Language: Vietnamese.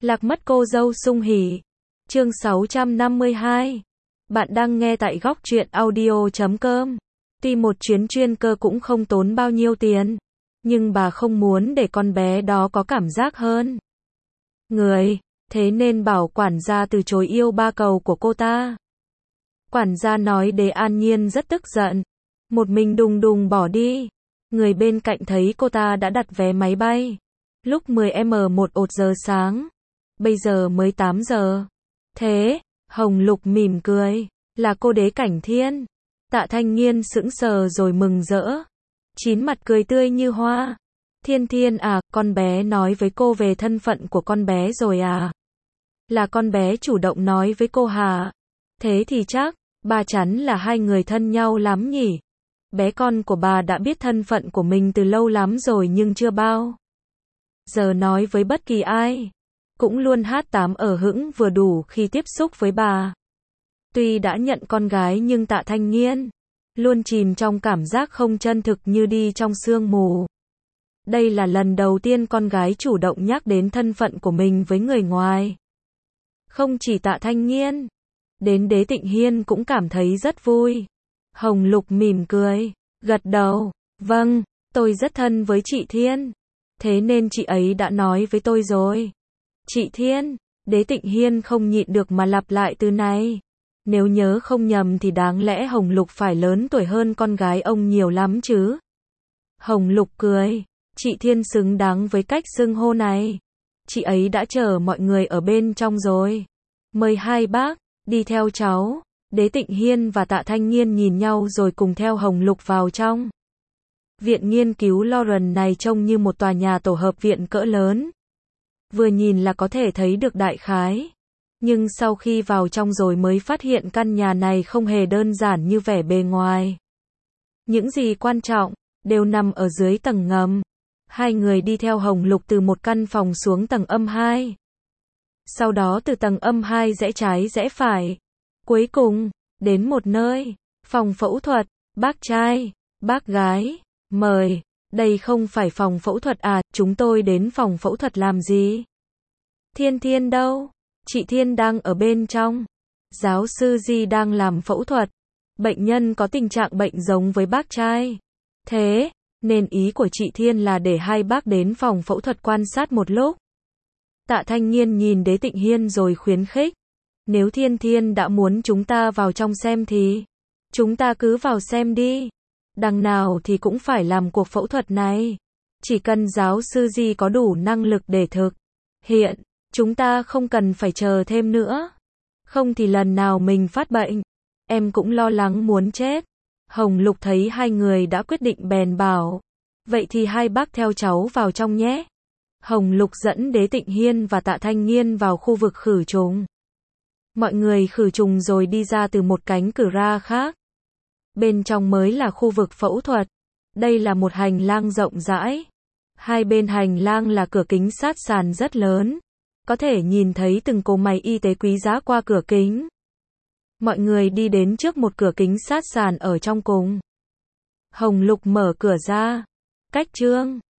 Lạc mất cô dâu sung hỉ. Chương 652. Bạn đang nghe tại góc truyện audio.com. Tuy một chuyến chuyên cơ cũng không tốn bao nhiêu tiền, nhưng bà không muốn để con bé đó có cảm giác hơn người, thế nên bảo quản gia từ chối yêu ba cầu của cô ta. Quản gia nói Đế An Nhiên rất tức giận, một mình đùng đùng bỏ đi. Người bên cạnh thấy cô ta đã đặt vé máy bay lúc 10m1 giờ sáng, bây giờ mới 8 giờ. Thế, Hồng Lục mỉm cười, là cô Đế Cảnh Thiên. Tạ Thanh Nghiên sững sờ rồi mừng rỡ, chín mặt cười tươi như hoa. Thiên Thiên à, con bé nói với cô về thân phận của con bé rồi à? Là con bé chủ động nói với cô hả? Thế thì chắc, bà chắn là hai người thân nhau lắm nhỉ? Bé con của bà đã biết thân phận của mình từ lâu lắm rồi nhưng chưa bao giờ nói với bất kỳ ai. Cũng luôn hát tám ở hững vừa đủ khi tiếp xúc với bà. Tuy đã nhận con gái nhưng Tạ Thanh Nghiên luôn chìm trong cảm giác không chân thực như đi trong sương mù. Đây là lần đầu tiên con gái chủ động nhắc đến thân phận của mình với người ngoài. Không chỉ Tạ Thanh Nghiên, đến Đế Tịnh Hiên cũng cảm thấy rất vui. Hồng Lục mỉm cười, gật đầu, vâng, tôi rất thân với chị Thiên. Thế nên chị ấy đã nói với tôi rồi. Chị Thiên, Đế Tịnh Hiên không nhịn được mà lặp lại từ này. Nếu nhớ không nhầm thì đáng lẽ Hồng Lục phải lớn tuổi hơn con gái ông nhiều lắm chứ. Hồng Lục cười, chị Thiên xứng đáng với cách xưng hô này. Chị ấy đã chờ mọi người ở bên trong rồi. Mời hai bác, đi theo cháu. Đế Tịnh Hiên và Tạ Thanh Nghiên nhìn nhau rồi cùng theo Hồng Lục vào trong. Viện nghiên cứu Lauren này trông như một tòa nhà tổ hợp viện cỡ lớn. Vừa nhìn là có thể thấy được đại khái. Nhưng sau khi vào trong rồi mới phát hiện căn nhà này không hề đơn giản như vẻ bề ngoài. Những gì quan trọng, đều nằm ở dưới tầng ngầm. Hai người đi theo Hồng Lục từ một căn phòng xuống tầng âm 2. Sau đó từ tầng âm 2 rẽ trái rẽ phải. Cuối cùng, đến một nơi, phòng phẫu thuật, bác trai, bác gái, mời. Đây không phải phòng phẫu thuật à, chúng tôi đến phòng phẫu thuật làm gì? Thiên Thiên đâu? Chị Thiên đang ở bên trong. Giáo sư Di đang làm phẫu thuật. Bệnh nhân có tình trạng bệnh giống với bác trai. Thế, nên ý của chị Thiên là để hai bác đến phòng phẫu thuật quan sát một lúc. Tạ Thanh Nghiên nhìn Đế Tịnh Hiên rồi khuyến khích. Nếu Thiên Thiên đã muốn chúng ta vào trong xem thì chúng ta cứ vào xem đi. Đằng nào thì cũng phải làm cuộc phẫu thuật này. Chỉ cần giáo sư Di có đủ năng lực để thực hiện, chúng ta không cần phải chờ thêm nữa. Không thì lần nào mình phát bệnh, em cũng lo lắng muốn chết. Hồng Lục thấy hai người đã quyết định bèn bảo. Vậy thì hai bác theo cháu vào trong nhé. Hồng Lục dẫn Đế Tịnh Hiên và Tạ Thanh Nghiên vào khu vực khử trùng. Mọi người khử trùng rồi đi ra từ một cánh cửa ra khác. Bên trong mới là khu vực phẫu thuật. Đây là một hành lang rộng rãi. Hai bên hành lang là cửa kính sát sàn rất lớn. Có thể nhìn thấy từng cỗ máy y tế quý giá qua cửa kính. Mọi người đi đến trước một cửa kính sát sàn ở trong cùng. Hồng Lục mở cửa ra. Cách Trương,